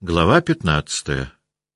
Глава 15.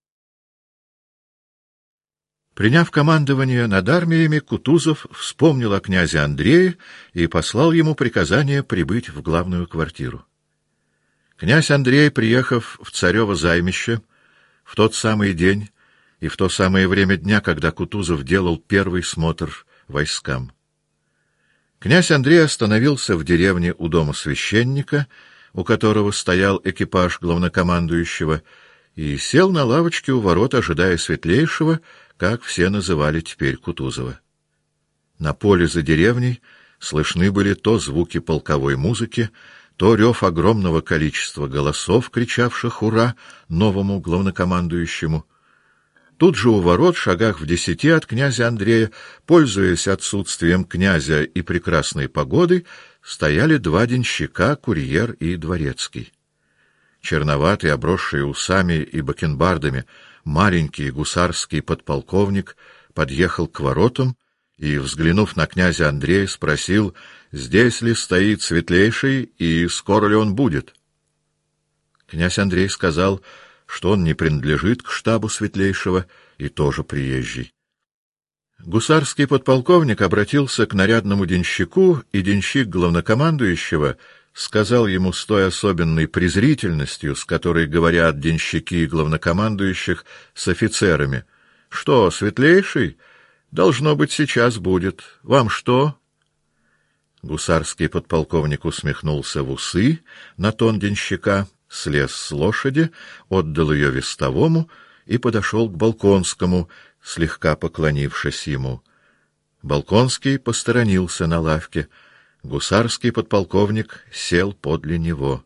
Приняв командование над армиями, Кутузов вспомнил о князе Андрее и послал ему приказание прибыть в главную квартиру. Князь Андрей, приехав в царево займище в тот самый день и в то самое время дня, когда Кутузов делал первый смотр войскам. Князь Андрей остановился в деревне у дома священника, у которого стоял экипаж главнокомандующего, и сел на лавочке у ворот, ожидая Светлейшего, как все называли теперь Кутузова. На поле за деревней слышны были то звуки полковой музыки, то рев огромного количества голосов, кричавших «Ура!» новому главнокомандующему. Тут же у ворот, шагах в 10 от князя Андрея, пользуясь отсутствием князя и прекрасной погодой, стояли два денщика, курьер и дворецкий. Черноватый, обросший усами и бакенбардами, маленький гусарский подполковник подъехал к воротам и, взглянув на князя Андрея, спросил, здесь ли стоит Светлейший и скоро ли он будет. Князь Андрей сказал, что он не принадлежит к штабу Светлейшего и тоже приезжий. Гусарский подполковник обратился к нарядному денщику, и денщик главнокомандующего сказал ему с той особенной презрительностью, с которой говорят денщики главнокомандующих с офицерами, что Светлейший, должно быть, сейчас будет. Вам что? Гусарский подполковник усмехнулся в усы на тон денщика, слез с лошади, отдал ее вестовому и подошел к Болконскому, слегка поклонившись ему. Болконский посторонился на лавке. Гусарский подполковник сел подле него.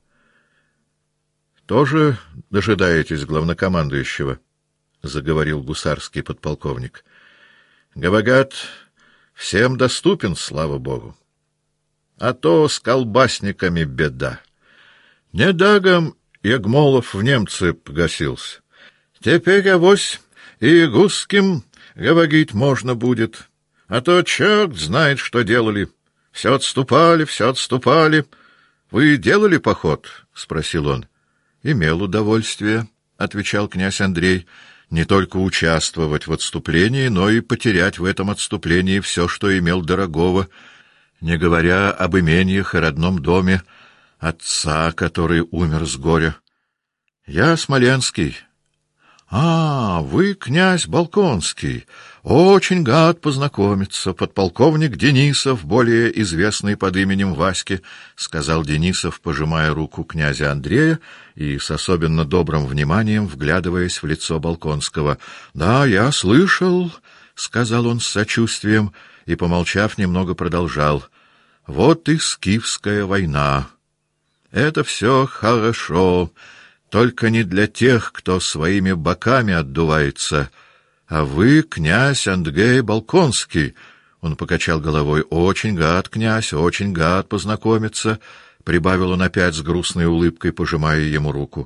— Тоже дожидаетесь главнокомандующего? — заговорил гусарский подполковник. — Говорят, всем доступен, слава богу. А то с колбасниками беда. Недагом Ягмолов в немцы погасился. Теперь авось и гусским говорить можно будет. А то черт знает, что делали. Все отступали, все отступали. Вы делали поход? — спросил он. — Имел удовольствие, — отвечал князь Андрей, — не только участвовать в отступлении, но и потерять в этом отступлении все, что имел дорогого, не говоря об имениях и родном доме отца, который умер с горя. Я Смоленский. — вы князь Болконский. Очень рад познакомиться. Подполковник Денисов, более известный под именем Васьки, — сказал Денисов, пожимая руку князя Андрея и с особенно добрым вниманием вглядываясь в лицо Болконского. — Да, я слышал, — сказал он с сочувствием и, помолчав, немного продолжал. — Вот и Скифская война. Это все хорошо. Только не для тех, кто своими боками отдувается. А вы, князь Андрей Болконский, — он покачал головой, — очень рад, князь, очень рад познакомиться, — прибавил он опять с грустной улыбкой, пожимая ему руку.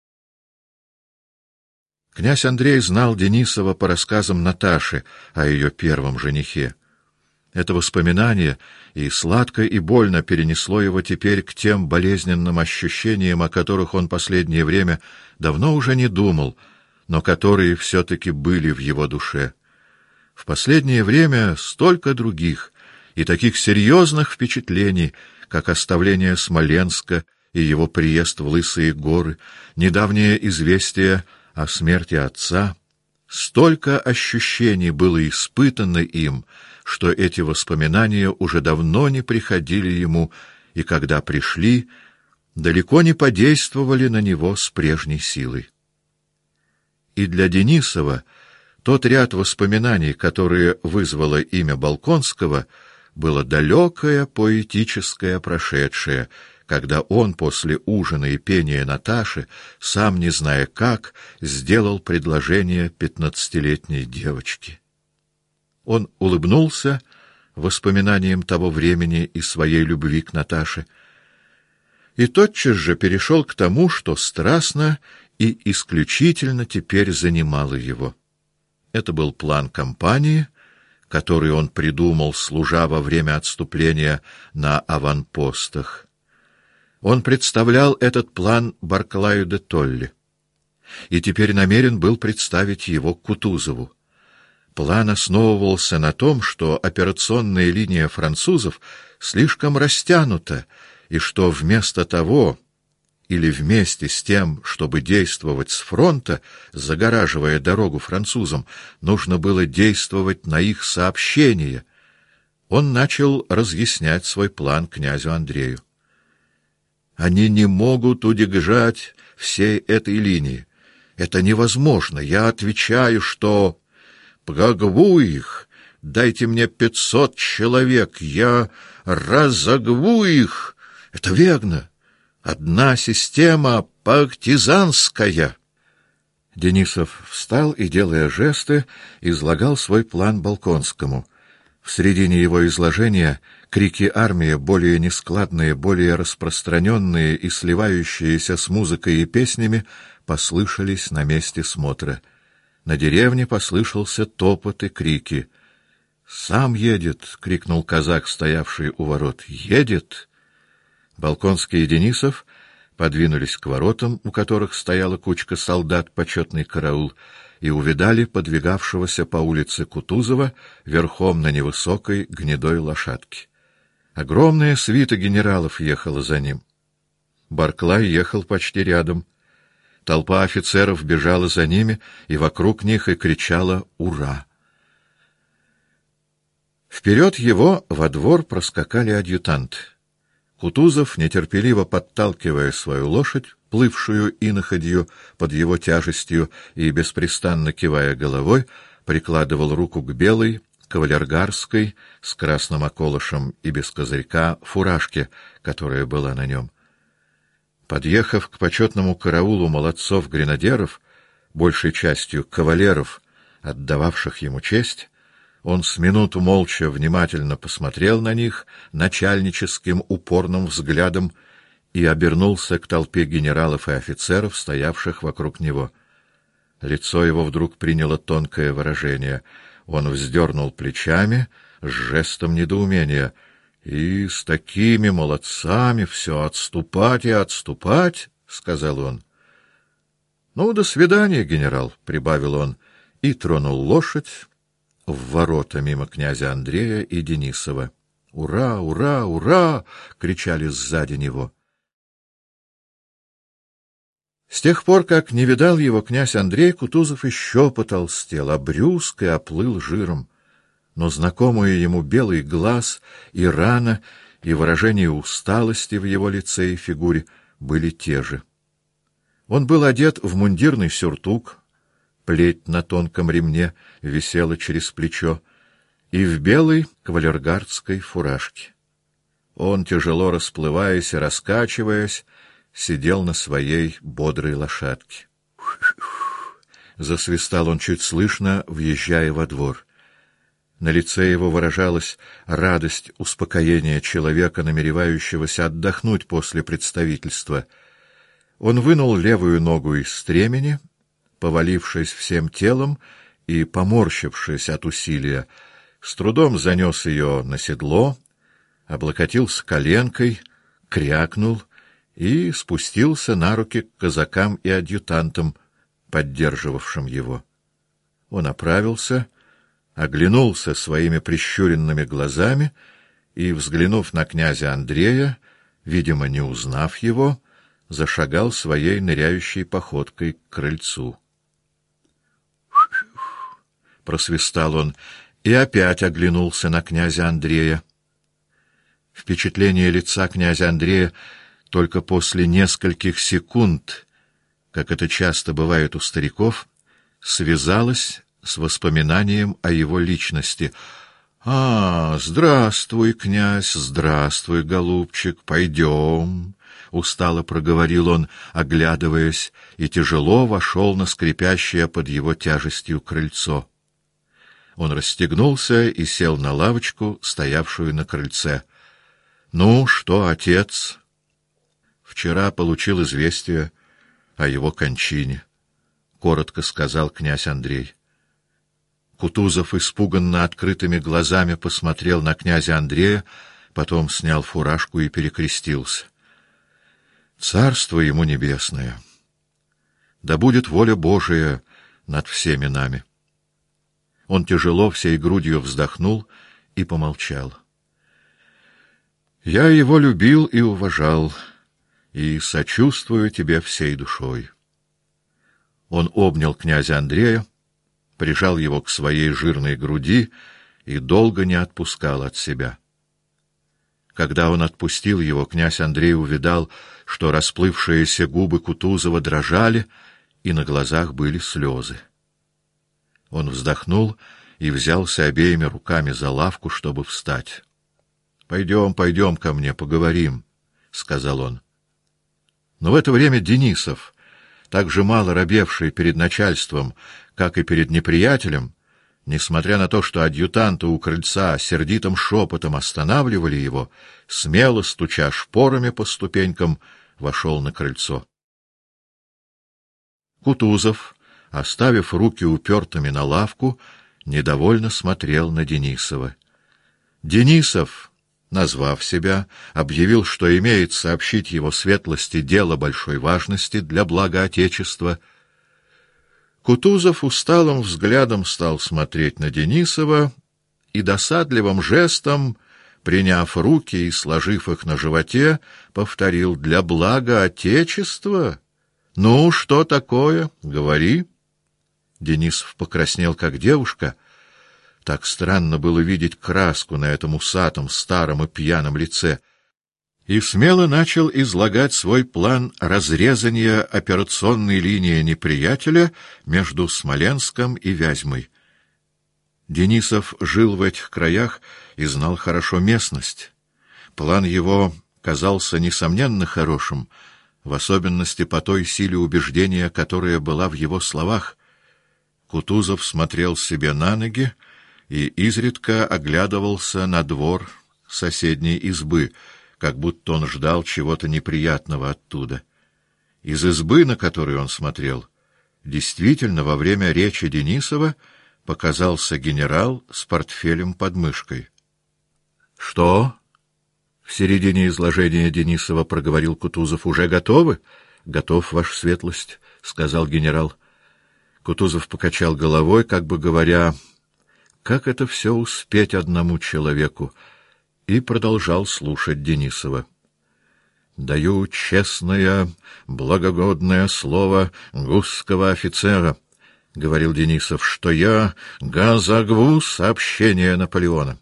Князь Андрей знал Денисова по рассказам Наташи о ее первом женихе. Это воспоминание и сладко, и больно перенесло его теперь к тем болезненным ощущениям, о которых он последнее время давно уже не думал, но которые все-таки были в его душе. В последнее время столько других и таких серьезных впечатлений, как оставление Смоленска и его приезд в Лысые горы, недавнее известие о смерти отца, столько ощущений было испытано им, что эти воспоминания уже давно не приходили ему, и когда пришли, далеко не подействовали на него с прежней силой. И для Денисова тот ряд воспоминаний, которые вызвало имя Болконского, было далекое поэтическое прошедшее, когда он после ужина и пения Наташи, сам не зная как, сделал предложение 15-летней девочке. Он улыбнулся воспоминаниям того времени и своей любви к Наташе, и тотчас же перешел к тому, что страстно и исключительно теперь занимало его. Это был план кампании, который он придумал, служа во время отступления на аванпостах. Он представлял этот план Барклаю де Толли. и теперь намерен был представить его Кутузову. План основывался на том, что операционная линия французов слишком растянута, и что вместо того, или вместе с тем, чтобы действовать с фронта, загораживая дорогу французам, нужно было действовать на их сообщение. Он начал разъяснять свой план князю Андрею. «Они не могут удержать всей этой линии. Это невозможно. Я отвечаю, что... Прогву их! Дайте мне 500 человек! Я разогву их! Это верно! Одна система партизанская!» Денисов встал и, делая жесты, излагал свой план Болконскому. В середине его изложения крики армии, более нескладные, более распространенные и сливающиеся с музыкой и песнями, послышались на месте смотра. На деревне послышался топот и крики. «Сам едет!» — крикнул казак, стоявший у ворот. «Едет!» Болконский и Денисов подвинулись к воротам, у которых стояла кучка солдат, почетный караул, и увидали подвигавшегося по улице Кутузова верхом на невысокой гнедой лошадке. Огромная свита генералов ехала за ним. Барклай ехал почти рядом. Толпа офицеров бежала за ними, и вокруг них и кричала «Ура!». Вперед его во двор проскакали адъютанты. Кутузов, нетерпеливо подталкивая свою лошадь, плывшую иноходью под его тяжестью и беспрестанно кивая головой, прикладывал руку к белой, кавалергарской, с красным околышем и без козырька, фуражке, которая была на нем. Подъехав к почетному караулу молодцов-гренадеров, большей частью кавалеров, отдававших ему честь, он с минуту молча внимательно посмотрел на них начальническим упорным взглядом и обернулся к толпе генералов и офицеров, стоявших вокруг него. Лицо его вдруг приняло тонкое выражение. Он вздернул плечами с жестом недоумения. «И с такими молодцами все отступать и отступать», — сказал он. «Ну, до свидания, генерал», — прибавил он, и тронул лошадь в ворота мимо князя Андрея и Денисова. «Ура! Ура! Ура!» — кричали сзади него. С тех пор, как не видал его князь Андрей, Кутузов еще потолстел, обрюзг и оплыл жиром. Но знакомые ему белый глаз и рана, и выражение усталости в его лице и фигуре были те же. Он был одет в мундирный сюртук, плеть на тонком ремне висела через плечо, и в белой кавалергардской фуражке. Он, тяжело расплываясь и раскачиваясь, сидел на своей бодрой лошадке. Засвистал он чуть слышно, въезжая во двор. На лице его выражалась радость успокоения человека, намеревающегося отдохнуть после представительства. Он вынул левую ногу из стремени, повалившись всем телом и поморщившись от усилия, с трудом занес ее на седло, облокотился коленкой, крякнул и спустился на руки к казакам и адъютантам, поддерживавшим его. Он оправился, оглянулся своими прищуренными глазами и, взглянув на князя Андрея, видимо, не узнав его, зашагал своей ныряющей походкой к крыльцу. Просвистал он и опять оглянулся на князя Андрея. Впечатление лица князя Андрея только после нескольких секунд, как это часто бывает у стариков, связалось с воспоминанием о его личности. Здравствуй, князь, здравствуй, голубчик, пойдем», — устало проговорил он, оглядываясь, и тяжело вошел на скрипящее под его тяжестью крыльцо. Он расстегнулся и сел на лавочку, стоявшую на крыльце. «Ну, что, отец?» «Вчера получил известие о его кончине», — коротко сказал князь Андрей. Кутузов испуганно открытыми глазами посмотрел на князя Андрея, потом снял фуражку и перекрестился. «Царство ему небесное! Да будет воля Божия над всеми нами. Он тяжело всей грудью вздохнул и помолчал. Я его любил и уважал, и сочувствую тебе всей душой. Он обнял князя Андрея, прижал его к своей жирной груди и долго не отпускал от себя. Когда он отпустил его, князь Андрей увидал, что расплывшиеся губы Кутузова дрожали, и на глазах были слезы. Он вздохнул и взялся обеими руками за лавку, чтобы встать. — Пойдем, пойдем ко мне, поговорим, — сказал он. Но в это время Денисов, так же мало робевший перед начальством, как и перед неприятелем, несмотря на то, что адъютанты у крыльца сердитым шепотом останавливали его, смело стуча шпорами по ступенькам, вошел на крыльцо. Кутузов, оставив руки упертыми на лавку, недовольно смотрел на Денисова. Денисов, назвав себя, объявил, что имеет сообщить его светлости дело большой важности для блага Отечества. Кутузов усталым взглядом стал смотреть на Денисова и досадливым жестом, приняв руки и сложив их на животе, повторил: «Для блага Отечества? Ну, что такое? Говори». Денисов покраснел, как девушка. Так странно было видеть краску на этом усатом, старом и пьяном лице. И смело начал излагать свой план разрезания операционной линии неприятеля между Смоленском и Вязьмой. Денисов жил в этих краях и знал хорошо местность. План его казался несомненно хорошим, в особенности по той силе убеждения, которая была в его словах. Кутузов смотрел себе на ноги и изредка оглядывался на двор соседней избы, как будто он ждал чего-то неприятного оттуда. Из избы, на которую он смотрел, действительно во время речи Денисова показался генерал с портфелем под мышкой. — Что? — в середине изложения Денисова проговорил Кутузов. — Уже готовы? — Готов, ваша светлость, — сказал генерал. Кутузов покачал головой, как бы говоря: как это все успеть одному человеку, и продолжал слушать Денисова. «Даю честное, благогодное слово гусского офицера», — говорил Денисов, — «что я газогву сообщение Наполеона».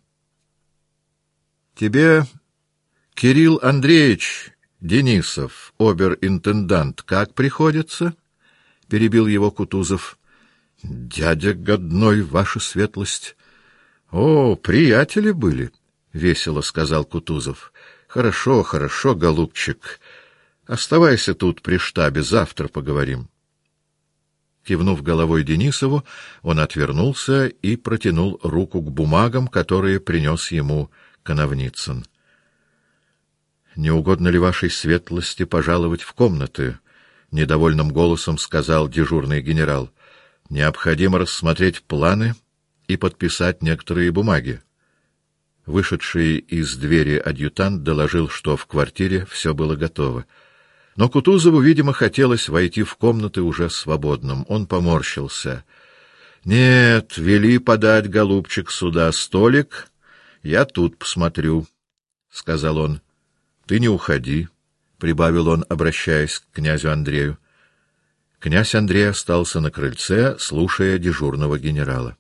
«Тебе, Кирилл Андреевич Денисов, обер-интендант, как приходится?» — перебил его Кутузов. «Дядя годной, ваша светлость». «О, приятели были», — весело сказал Кутузов. «Хорошо, хорошо, голубчик. Оставайся тут при штабе, завтра поговорим». Кивнув головой Денисову, он отвернулся и протянул руку к бумагам, которые принес ему Коновницын. «Не угодно ли вашей светлости пожаловать в комнаты?» — недовольным голосом сказал дежурный генерал. «Необходимо рассмотреть планы и подписать некоторые бумаги». Вышедший из двери адъютант доложил, что в квартире все было готово. Но Кутузову, видимо, хотелось войти в комнаты уже свободным. Он поморщился. «Нет, вели подать, голубчик, сюда столик. Я тут посмотрю», — сказал он. «Ты не уходи», — прибавил он, обращаясь к князю Андрею. Князь Андрей остался на крыльце, слушая дежурного генерала.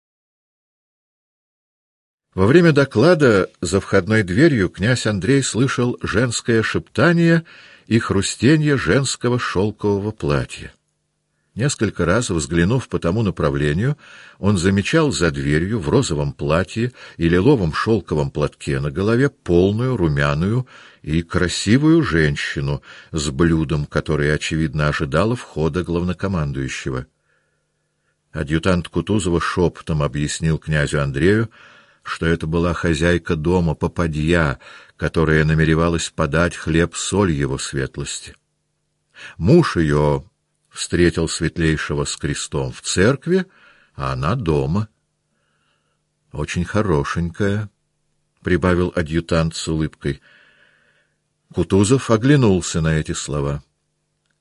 Во время доклада за входной дверью князь Андрей слышал женское шептание и хрустенье женского шелкового платья. Несколько раз, взглянув по тому направлению, он замечал за дверью в розовом платье и лиловом шелковом платке на голове полную, румяную и красивую женщину с блюдом, которое, очевидно, ожидало входа главнокомандующего. Адъютант Кутузова шепотом объяснил князю Андрею, что это была хозяйка дома, попадья, которая намеревалась подать хлеб-соль его светлости. Муж ее встретил светлейшего с крестом в церкви, а она дома. — Очень хорошенькая, — прибавил адъютант с улыбкой. Кутузов оглянулся на эти слова.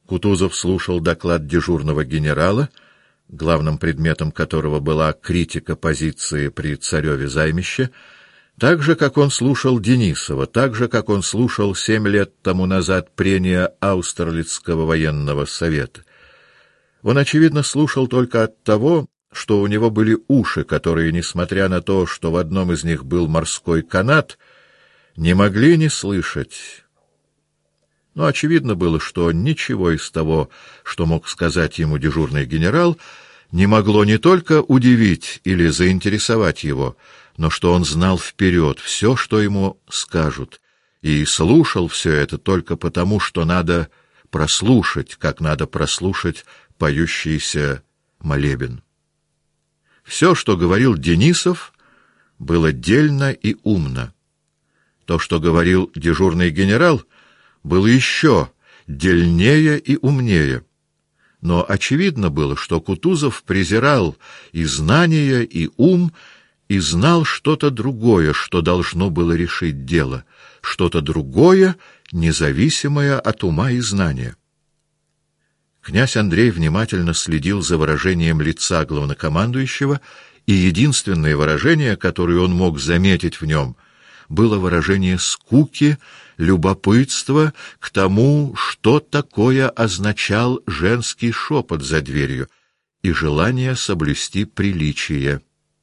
Кутузов слушал доклад дежурного генерала, главным предметом которого была критика позиции при цареве займище, так же, как он слушал Денисова, так же, как он слушал 7 лет тому назад прения Аустерлицкого военного совета. Он, очевидно, слушал только от того, что у него были уши, которые, несмотря на то, что в одном из них был морской канат, не могли не слышать. Но очевидно было, что ничего из того, что мог сказать ему дежурный генерал, не могло не только удивить или заинтересовать его, но что он знал вперед все, что ему скажут, и слушал все это только потому, что надо прослушать, как надо прослушать поющийся молебен. Все, что говорил Денисов, было дельно и умно. То, что говорил дежурный генерал, было еще дельнее и умнее. Но очевидно было, что Кутузов презирал и знания, и ум, и знал что-то другое, что должно было решить дело, что-то другое, независимое от ума и знания. Князь Андрей внимательно следил за выражением лица главнокомандующего, и единственное выражение, которое он мог заметить в нем, было выражение скуки, любопытства к тому, что такое означал женский шепот за дверью, и желание соблюсти приличие.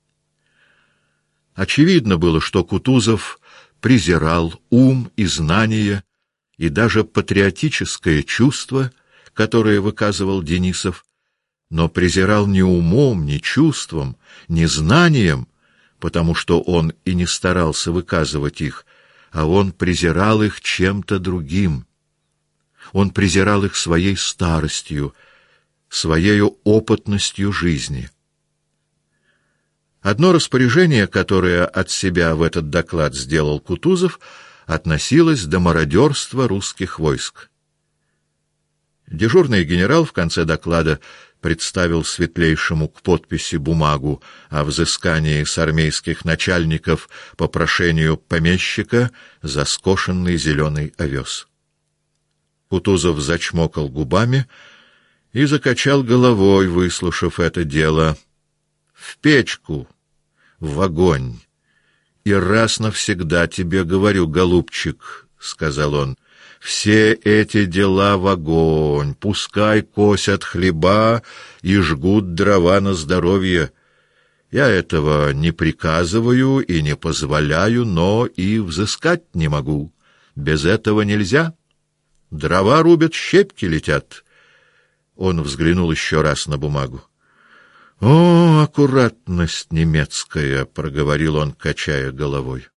Очевидно было, что Кутузов презирал ум и знание, и даже патриотическое чувство, которое выказывал Денисов, но презирал не умом, не чувством, не знанием, потому что он и не старался выказывать их, а он презирал их чем-то другим. Он презирал их своей старостью, своею опытностью жизни. Одно распоряжение, которое от себя в этот доклад сделал Кутузов, относилось до мародерства русских войск. Дежурный генерал в конце доклада представил светлейшему к подписи бумагу о взыскании с армейских начальников по прошению помещика за скошенный зеленый овес. Кутузов зачмокал губами и закачал головой, выслушав это дело. «В печку, в огонь! И раз навсегда тебе говорю, голубчик, — сказал он, — все эти дела в огонь, пускай косят хлеба и жгут дрова на здоровье. Я этого не приказываю и не позволяю, но и взыскать не могу. Без этого нельзя. Дрова рубят, щепки летят». Он взглянул еще раз на бумагу. «О, аккуратность немецкая!» — проговорил он, качая головой.